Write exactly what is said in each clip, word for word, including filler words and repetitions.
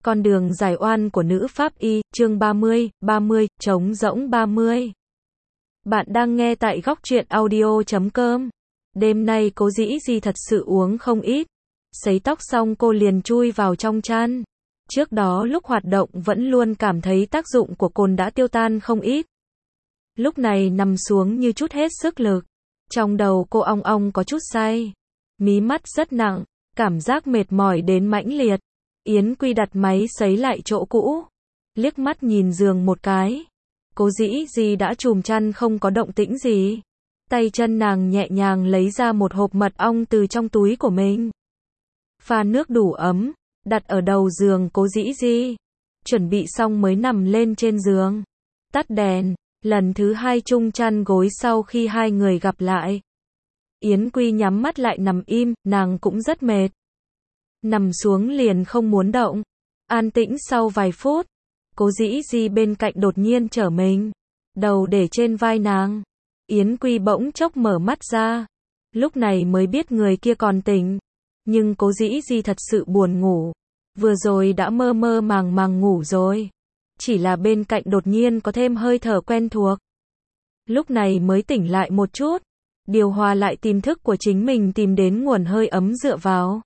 Con đường giải oan của nữ pháp y, chương ba mươi, ba mươi, trống rỗng ba mươi. Bạn đang nghe tại góc truyện audio chấm com. Đêm nay Cố Dĩ Di thật sự uống không ít. Sấy tóc xong cô liền chui vào trong chăn. Trước đó lúc hoạt động vẫn luôn cảm thấy tác dụng của cồn đã tiêu tan không ít. Lúc này nằm xuống như chút hết sức lực. Trong đầu cô ong ong có chút say. Mí mắt rất nặng, cảm giác mệt mỏi đến mãnh liệt. Yến Quy đặt máy sấy lại chỗ cũ, liếc mắt nhìn giường một cái. Cố Dĩ Di đã chùm chăn không có động tĩnh gì. Tay chân nàng nhẹ nhàng lấy ra một hộp mật ong từ trong túi của mình. Pha nước đủ ấm, đặt ở đầu giường Cố Dĩ Di. Chuẩn bị xong mới nằm lên trên giường. Tắt đèn, lần thứ hai chung chăn gối sau khi hai người gặp lại. Yến Quy nhắm mắt lại nằm im, nàng cũng rất mệt. Nằm xuống liền không muốn động. An tĩnh sau vài phút, Cố Dĩ Di bên cạnh đột nhiên trở mình, đầu để trên vai nàng. Yến Quy bỗng chốc mở mắt ra, lúc này mới biết người kia còn tỉnh. Nhưng Cố Dĩ Di thật sự buồn ngủ, vừa rồi đã mơ mơ màng màng ngủ rồi. Chỉ là bên cạnh đột nhiên có thêm hơi thở quen thuộc. Lúc này mới tỉnh lại một chút, điều hòa lại tiềm thức của chính mình, tìm đến nguồn hơi ấm dựa vào.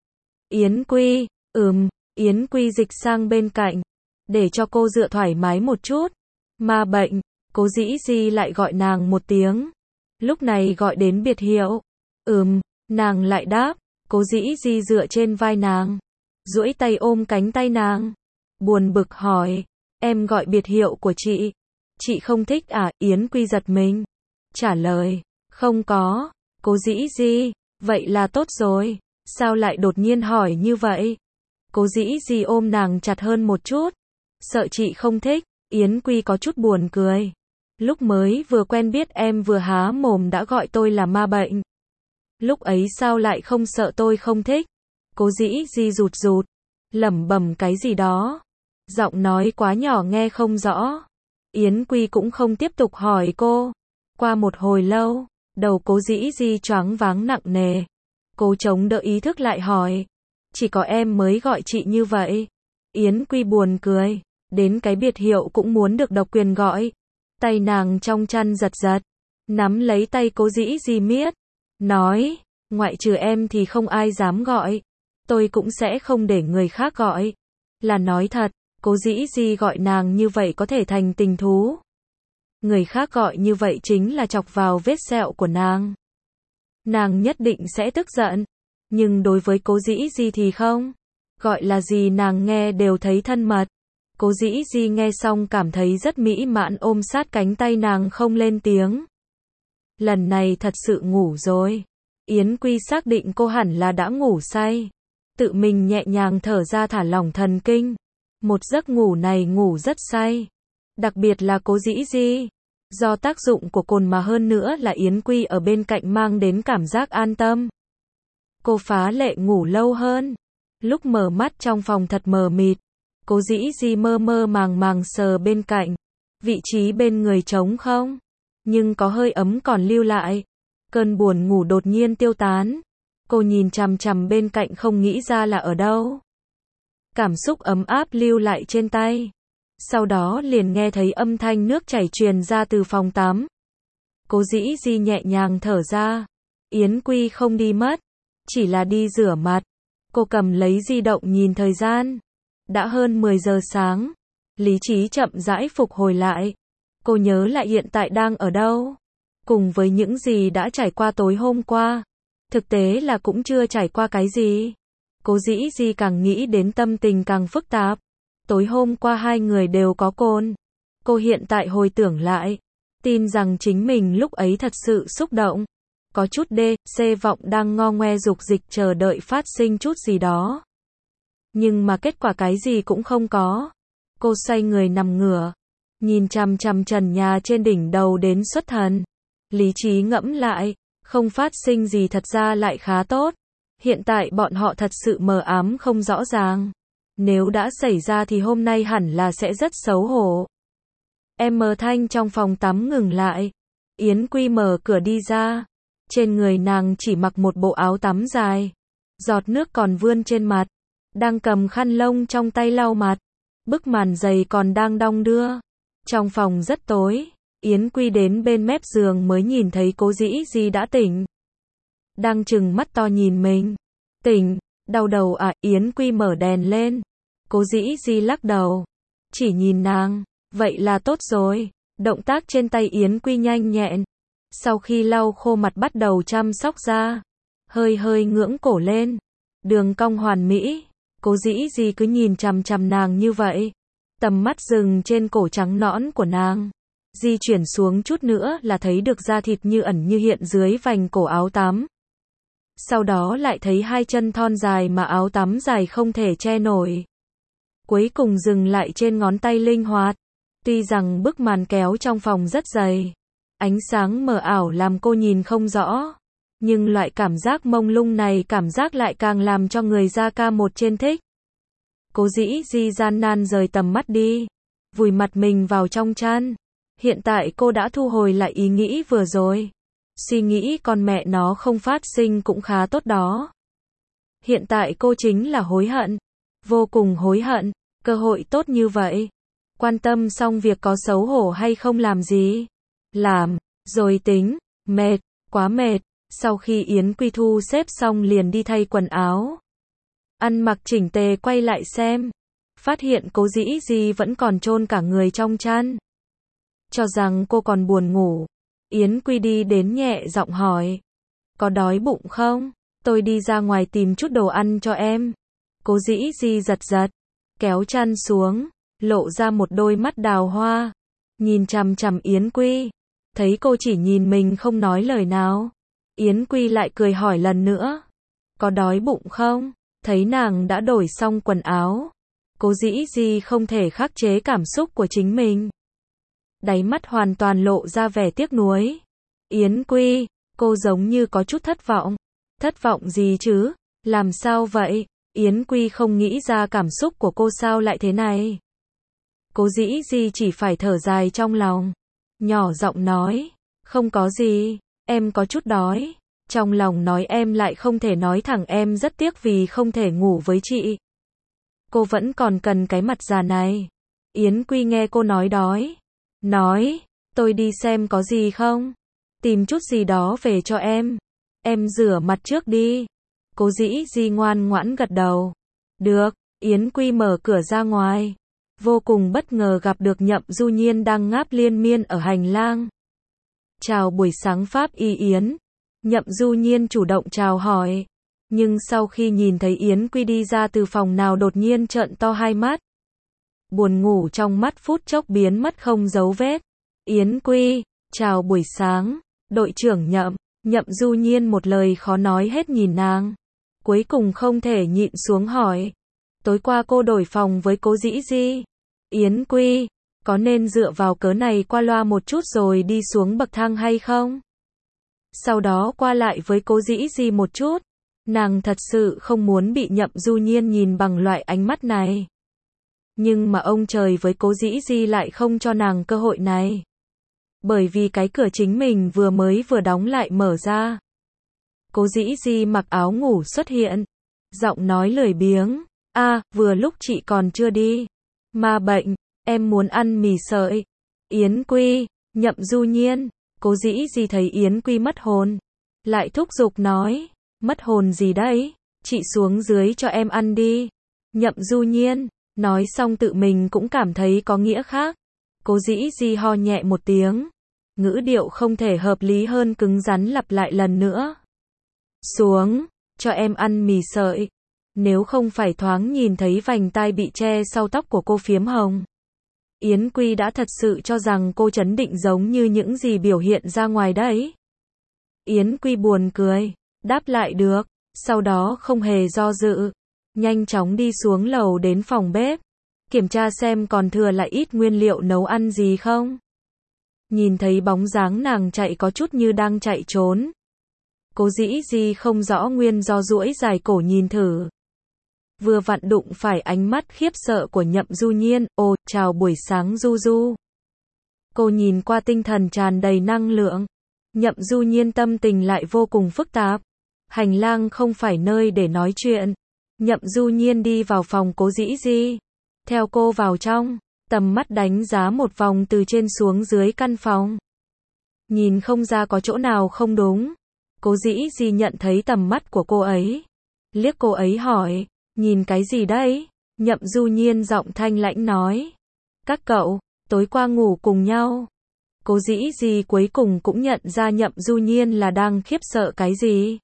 Yến Quy, ừm, Yến Quy dịch sang bên cạnh, để cho cô dựa thoải mái một chút. Ma bệnh, Cố Dĩ Di lại gọi nàng một tiếng. Lúc này gọi đến biệt hiệu. Ừm, nàng lại đáp. Cố Dĩ Di dựa trên vai nàng, duỗi tay ôm cánh tay nàng. Buồn bực hỏi, em gọi biệt hiệu của chị. Chị không thích à? Yến Quy giật mình. Trả lời, không có. Cố Dĩ Di, vậy là tốt rồi. Sao lại đột nhiên hỏi như vậy? Cố Dĩ Di ôm nàng chặt hơn một chút. Sợ chị không thích. Yến Quy có chút buồn cười. Lúc mới vừa quen biết em vừa há mồm đã gọi tôi là ma bệnh. Lúc ấy sao lại không sợ tôi không thích? Cố Dĩ Di rụt rụt, lẩm bẩm cái gì đó. Giọng nói quá nhỏ nghe không rõ. Yến Quy cũng không tiếp tục hỏi cô. Qua một hồi lâu, đầu Cố Dĩ Di choáng váng nặng nề. Cô chống đỡ ý thức lại hỏi. Chỉ có em mới gọi chị như vậy. Yến Quy buồn cười. Đến cái biệt hiệu cũng muốn được độc quyền gọi. Tay nàng trong chăn giật giật. Nắm lấy tay Cố Dĩ Di miết. Nói, ngoại trừ em thì không ai dám gọi. Tôi cũng sẽ không để người khác gọi. Là nói thật, Cố Dĩ Di gọi nàng như vậy có thể thành tình thú. Người khác gọi như vậy chính là chọc vào vết sẹo của nàng. Nàng nhất định sẽ tức giận. Nhưng đối với Cố Dĩ Di thì không. Gọi là gì nàng nghe đều thấy thân mật. Cố Dĩ Di nghe xong cảm thấy rất mỹ mãn, ôm sát cánh tay nàng không lên tiếng. Lần này thật sự ngủ rồi. Yến Quy xác định cô hẳn là đã ngủ say. Tự mình nhẹ nhàng thở ra thả lỏng thần kinh. Một giấc ngủ này ngủ rất say. Đặc biệt là Cố Dĩ Di. Do tác dụng của cồn mà hơn nữa là Yến Quy ở bên cạnh mang đến cảm giác an tâm. Cô phá lệ ngủ lâu hơn. Lúc mở mắt trong phòng thật mờ mịt. Cố Dĩ Di mơ mơ màng màng sờ bên cạnh. Vị trí bên người trống không? Nhưng có hơi ấm còn lưu lại. Cơn buồn ngủ đột nhiên tiêu tán. Cô nhìn chằm chằm bên cạnh không nghĩ ra là ở đâu. Cảm xúc ấm áp lưu lại trên tay. Sau đó liền nghe thấy âm thanh nước chảy truyền ra từ phòng tắm. Cố Dĩ Di nhẹ nhàng thở ra. Yến Quy không đi mất, chỉ là đi rửa mặt. Cô cầm lấy di động nhìn thời gian. Đã hơn mười giờ sáng. Lý trí chậm rãi phục hồi lại. Cô nhớ lại hiện tại đang ở đâu. Cùng với những gì đã trải qua tối hôm qua. Thực tế là cũng chưa trải qua cái gì. Cố Dĩ Di càng nghĩ đến tâm tình càng phức tạp. Tối hôm qua hai người đều có cồn. Cô hiện tại hồi tưởng lại, tin rằng chính mình lúc ấy thật sự xúc động. Có chút đê, xê vọng đang ngo ngoe dục dịch chờ đợi phát sinh chút gì đó. Nhưng mà kết quả cái gì cũng không có. Cô xoay người nằm ngửa, nhìn chằm chằm trần nhà trên đỉnh đầu đến xuất thần. Lý trí ngẫm lại, không phát sinh gì thật ra lại khá tốt. Hiện tại bọn họ thật sự mờ ám không rõ ràng. Nếu đã xảy ra thì hôm nay hẳn là sẽ rất xấu hổ. Em mờ thanh trong phòng tắm ngừng lại. Yến Quy mở cửa đi ra. Trên người nàng chỉ mặc một bộ áo tắm dài. Giọt nước còn vươn trên mặt. đang cầm khăn lông trong tay lau mặt. Bức màn dày còn đang đong đưa. Trong phòng rất tối, Yến Quy đến bên mép giường mới nhìn thấy Cố Dĩ Di đã tỉnh. Đang trừng mắt to nhìn mình. Tỉnh, đau đầu à? Yến Quy mở đèn lên. Cố Dĩ Di lắc đầu. Chỉ nhìn nàng, vậy là tốt rồi. Động tác trên tay Yến Quy nhanh nhẹn. Sau khi lau khô mặt bắt đầu chăm sóc da. Hơi hơi ngưỡng cổ lên. Đường cong hoàn mỹ. Cố Dĩ Di cứ nhìn chằm chằm nàng như vậy. Tầm mắt dừng trên cổ trắng nõn của nàng. Di chuyển xuống chút nữa là thấy được da thịt như ẩn như hiện dưới vành cổ áo tắm. Sau đó lại thấy hai chân thon dài mà áo tắm dài không thể che nổi. Cuối cùng dừng lại trên ngón tay linh hoạt. Tuy rằng bức màn kéo trong phòng rất dày, ánh sáng mờ ảo làm cô nhìn không rõ, nhưng loại cảm giác mông lung này cảm giác lại càng làm cho người da ca một trên thích. Cố Dĩ Di gian nan rời tầm mắt đi, vùi mặt mình vào trong chăn. Hiện tại cô đã thu hồi lại ý nghĩ vừa rồi. Suy nghĩ con mẹ nó không phát sinh cũng khá tốt đó. Hiện tại cô chính là hối hận. Vô cùng hối hận. Cơ hội tốt như vậy. Quan tâm xong việc có xấu hổ hay không làm gì. Làm, rồi tính. Mệt, quá mệt. Sau khi Yến Quy thu xếp xong liền đi thay quần áo. Ăn mặc chỉnh tề quay lại xem. Phát hiện Cố Dĩ Di vẫn còn chôn cả người trong chăn. Cho rằng cô còn buồn ngủ. Yến Quy đi đến nhẹ giọng hỏi. Có đói bụng không? Tôi đi ra ngoài tìm chút đồ ăn cho em. Cố Dĩ Di giật giật. Kéo chăn xuống. Lộ ra một đôi mắt đào hoa. Nhìn chằm chằm Yến Quy. Thấy cô chỉ nhìn mình không nói lời nào. Yến Quy lại cười hỏi lần nữa. Có đói bụng không? Thấy nàng đã đổi xong quần áo. Cố Dĩ Di không thể khắc chế cảm xúc của chính mình. Đáy mắt hoàn toàn lộ ra vẻ tiếc nuối. Yến Quy, cô giống như có chút thất vọng. Thất vọng gì chứ? Làm sao vậy? Yến Quy không nghĩ ra cảm xúc của cô sao lại thế này. Cố Dĩ Di chỉ phải thở dài trong lòng. Nhỏ giọng nói, không có gì, em có chút đói. Trong lòng nói em lại không thể nói thẳng em rất tiếc vì không thể ngủ với chị. Cô vẫn còn cần cái mặt già này. Yến Quy nghe cô nói đói. Nói, tôi đi xem có gì không? Tìm chút gì đó về cho em. Em rửa mặt trước đi. Cố Dĩ Di ngoan ngoãn gật đầu. Được, Yến Quy mở cửa ra ngoài. Vô cùng bất ngờ gặp được Nhậm Du Nhiên đang ngáp liên miên ở hành lang. Chào buổi sáng Pháp Y Yến. Nhậm Du Nhiên chủ động chào hỏi. Nhưng sau khi nhìn thấy Yến Quy đi ra từ phòng nào đột nhiên trợn to hai mắt. Buồn ngủ trong mắt phút chốc biến mất không dấu vết. Yến Quy, chào buổi sáng, đội trưởng Nhậm. Nhậm Du Nhiên một lời khó nói hết nhìn nàng. Cuối cùng không thể nhịn xuống hỏi. Tối qua cô đổi phòng với Cố Dĩ Di. Yến Quy, có nên dựa vào cớ này qua loa một chút rồi đi xuống bậc thang hay không? Sau đó qua lại với Cố Dĩ Di một chút. Nàng thật sự không muốn bị Nhậm Du Nhiên nhìn bằng loại ánh mắt này. Nhưng mà ông trời với Cố Dĩ Di lại không cho nàng cơ hội này. Bởi vì cái cửa chính mình vừa mới vừa đóng lại mở ra. Cố Dĩ Di mặc áo ngủ xuất hiện. Giọng nói lười biếng. A, à, vừa lúc chị còn chưa đi. Ma bệnh, em muốn ăn mì sợi. Yến Quy, Nhậm Du Nhiên. Cố Dĩ Di thấy Yến Quy mất hồn. Lại thúc giục nói. Mất hồn gì đấy? Chị xuống dưới cho em ăn đi. Nhậm Du Nhiên. Nói xong tự mình cũng cảm thấy có nghĩa khác. Cố Dĩ Di ho nhẹ một tiếng. Ngữ điệu không thể hợp lý hơn cứng rắn lặp lại lần nữa. Xuống, cho em ăn mì sợi. Nếu không phải thoáng nhìn thấy vành tai bị che sau tóc của cô phiếm hồng. Yến Quy đã thật sự cho rằng cô trấn định giống như những gì biểu hiện ra ngoài đấy. Yến Quy buồn cười, đáp lại được, sau đó không hề do dự. Nhanh chóng đi xuống lầu đến phòng bếp. Kiểm tra xem còn thừa lại ít nguyên liệu nấu ăn gì không. Nhìn thấy bóng dáng nàng chạy có chút như đang chạy trốn. Cố Dĩ Di không rõ nguyên do duỗi dài cổ nhìn thử. Vừa vặn đụng phải ánh mắt khiếp sợ của Nhậm Du Nhiên. Ồ, chào buổi sáng Du Du. Cô nhìn qua tinh thần tràn đầy năng lượng. Nhậm Du Nhiên tâm tình lại vô cùng phức tạp. Hành lang không phải nơi để nói chuyện. Nhậm Du Nhiên đi vào phòng Cố Dĩ Di. Theo cô vào trong, tầm mắt đánh giá một vòng từ trên xuống dưới căn phòng. Nhìn không ra có chỗ nào không đúng. Cố Dĩ Di nhận thấy tầm mắt của cô ấy. Liếc cô ấy hỏi, nhìn cái gì đấy? Nhậm Du Nhiên giọng thanh lãnh nói. Các cậu, tối qua ngủ cùng nhau. Cố Dĩ Di cuối cùng cũng nhận ra Nhậm Du Nhiên là đang khiếp sợ cái gì.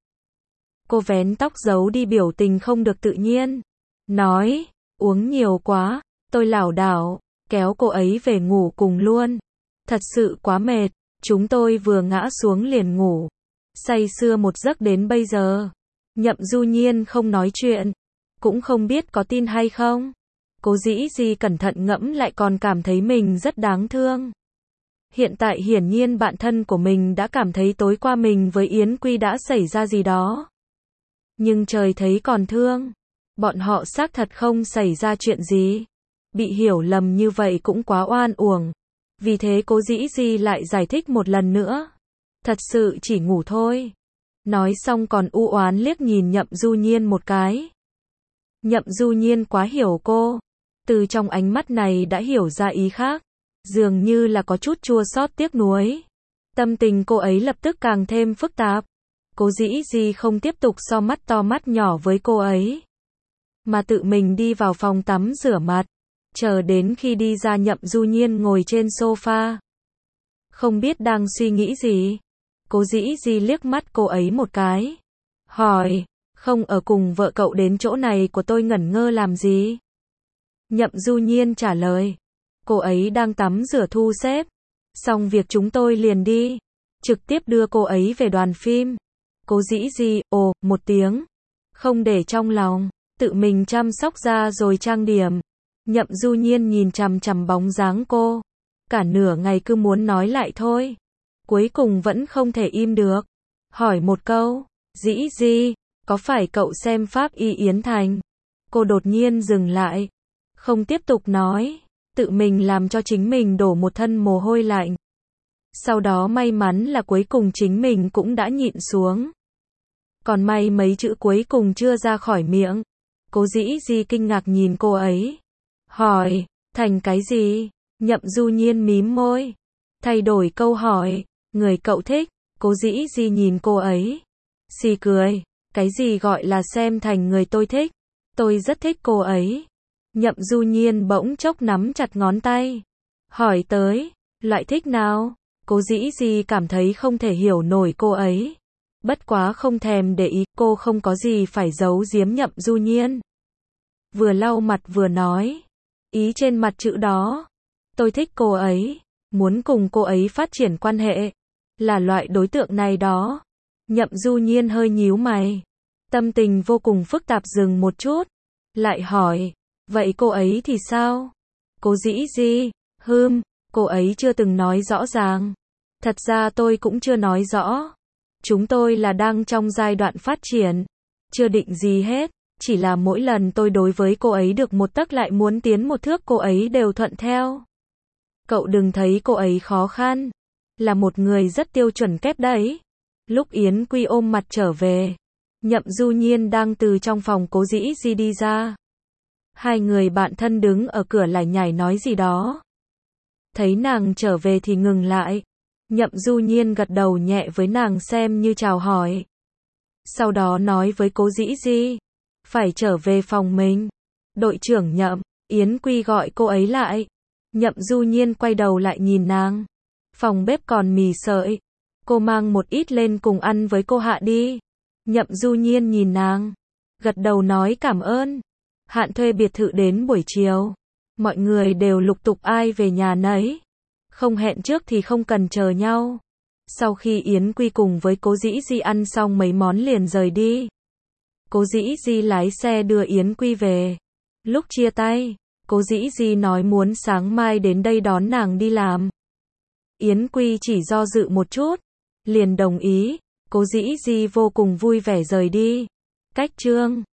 Cô vén tóc giấu đi biểu tình không được tự nhiên. Nói, uống nhiều quá, tôi lảo đảo, kéo cô ấy về ngủ cùng luôn. Thật sự quá mệt, chúng tôi vừa ngã xuống liền ngủ. Say sưa một giấc đến bây giờ. Nhậm Du Nhiên không nói chuyện, cũng không biết có tin hay không. Cố Dĩ Di cẩn thận ngẫm lại còn cảm thấy mình rất đáng thương. Hiện tại hiển nhiên bạn thân của mình đã cảm thấy tối qua mình với Yến Quy đã xảy ra gì đó. Nhưng trời thấy còn thương. Bọn họ xác thật không xảy ra chuyện gì. Bị hiểu lầm như vậy cũng quá oan uổng. Vì thế Cố Dĩ Di lại giải thích một lần nữa. Thật sự chỉ ngủ thôi. Nói xong còn u oán liếc nhìn Nhậm Du Nhiên một cái. Nhậm Du Nhiên quá hiểu cô. Từ trong ánh mắt này đã hiểu ra ý khác. Dường như là có chút chua xót tiếc nuối. Tâm tình cô ấy lập tức càng thêm phức tạp. Cố Dĩ Di không tiếp tục so mắt to mắt nhỏ với cô ấy. Mà tự mình đi vào phòng tắm rửa mặt. Chờ đến khi đi ra Nhậm Du Nhiên ngồi trên sofa. Không biết đang suy nghĩ gì. Cố Dĩ Di liếc mắt cô ấy một cái. Hỏi, không ở cùng vợ cậu đến chỗ này của tôi ngẩn ngơ làm gì? Nhậm Du Nhiên trả lời. Cô ấy đang tắm rửa thu xếp. Xong việc chúng tôi liền đi. Trực tiếp đưa cô ấy về đoàn phim. Cố Dĩ Di, ồ, một tiếng. Không để trong lòng. Tự mình chăm sóc da rồi trang điểm. Nhậm Du Nhiên nhìn chằm chằm bóng dáng cô. Cả nửa ngày cứ muốn nói lại thôi. Cuối cùng vẫn không thể im được. Hỏi một câu. Dĩ Di, có phải cậu xem Pháp Y Yến Thành? Cô đột nhiên dừng lại. Không tiếp tục nói. Tự mình làm cho chính mình đổ một thân mồ hôi lạnh. Sau đó may mắn là cuối cùng chính mình cũng đã nhịn xuống. Còn may mấy chữ cuối cùng chưa ra khỏi miệng. Cố Dĩ Di kinh ngạc nhìn cô ấy. Hỏi, thành cái gì? Nhậm Du Nhiên mím môi. Thay đổi câu hỏi, người cậu thích. Cố Dĩ Di nhìn cô ấy. Xì cười, cái gì gọi là xem thành người tôi thích? Tôi rất thích cô ấy. Nhậm Du Nhiên bỗng chốc nắm chặt ngón tay. Hỏi tới, loại thích nào? Cố Dĩ Di cảm thấy không thể hiểu nổi cô ấy. Bất quá không thèm để ý, cô không có gì phải giấu giếm Nhậm Du Nhiên. Vừa lau mặt vừa nói. Ý trên mặt chữ đó. Tôi thích cô ấy. Muốn cùng cô ấy phát triển quan hệ. Là loại đối tượng này đó. Nhậm Du Nhiên hơi nhíu mày. Tâm tình vô cùng phức tạp dừng một chút. Lại hỏi. Vậy cô ấy thì sao? Cố Dĩ Di. Hừm, cô ấy chưa từng nói rõ ràng. Thật ra tôi cũng chưa nói rõ. Chúng tôi là đang trong giai đoạn phát triển. Chưa định gì hết. Chỉ là mỗi lần tôi đối với cô ấy được một tấc lại muốn tiến một thước cô ấy đều thuận theo. Cậu đừng thấy cô ấy khó khăn. Là một người rất tiêu chuẩn kép đấy. Lúc Yến Quy ôm mặt trở về. Nhậm Du Nhiên đang từ trong phòng Cố Dĩ Di đi ra. Hai người bạn thân đứng ở cửa lải nhải nói gì đó. Thấy nàng trở về thì ngừng lại. Nhậm Du Nhiên gật đầu nhẹ với nàng xem như chào hỏi. Sau đó nói với Cố Dĩ Di. Phải trở về phòng mình. Đội trưởng Nhậm, Yến Quy gọi cô ấy lại. Nhậm Du Nhiên quay đầu lại nhìn nàng. Phòng bếp còn mì sợi. Cô mang một ít lên cùng ăn với cô Hạ đi. Nhậm Du Nhiên nhìn nàng. Gật đầu nói cảm ơn. Hạn thuê biệt thự đến buổi chiều. Mọi người đều lục tục ai về nhà nấy. Không hẹn trước thì không cần chờ nhau. Sau khi Yến Quy cùng với Cố Dĩ Di ăn xong mấy món liền rời đi. Cố Dĩ Di lái xe đưa Yến Quy về. Lúc chia tay, Cố Dĩ Di nói muốn sáng mai đến đây đón nàng đi làm. Yến Quy chỉ do dự một chút, liền đồng ý. Cố Dĩ Di vô cùng vui vẻ rời đi. Cách chương